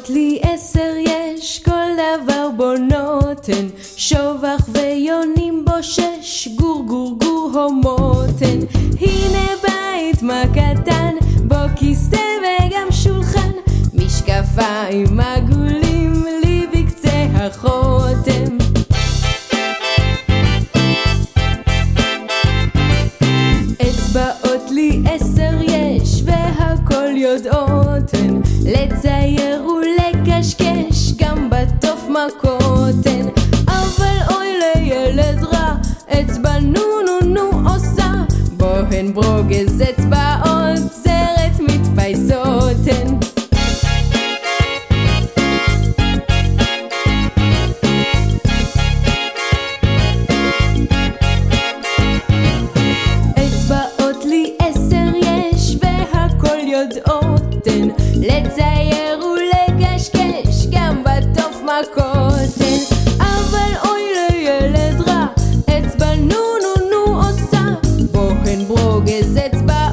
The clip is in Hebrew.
אצבעות לי 10 יש, כל דבר בו נותן, שובח ויונים בו 6, גור גור גור הומותן. הנה בית מה קטן, בו כיסא וגם שולחן, משקפיים עגולים לי בקצה החותם. אצבעות לי 10 יש, והכל יודעותן, לצייר ולקשקש, גם בתוף מכותן. אבל אוי לילד רע, אצבע נו נו נו עושה, בוהן ברוגז אצבעות, סרט מתפייסותן. אצבעות לי 10 יש, והכל יודעותן, לצייר ולקשקש, גם בתוף מכותן. אבל אוי לילד רע, אצבע נו נו נו עושה, בוהן ברוגז אצבע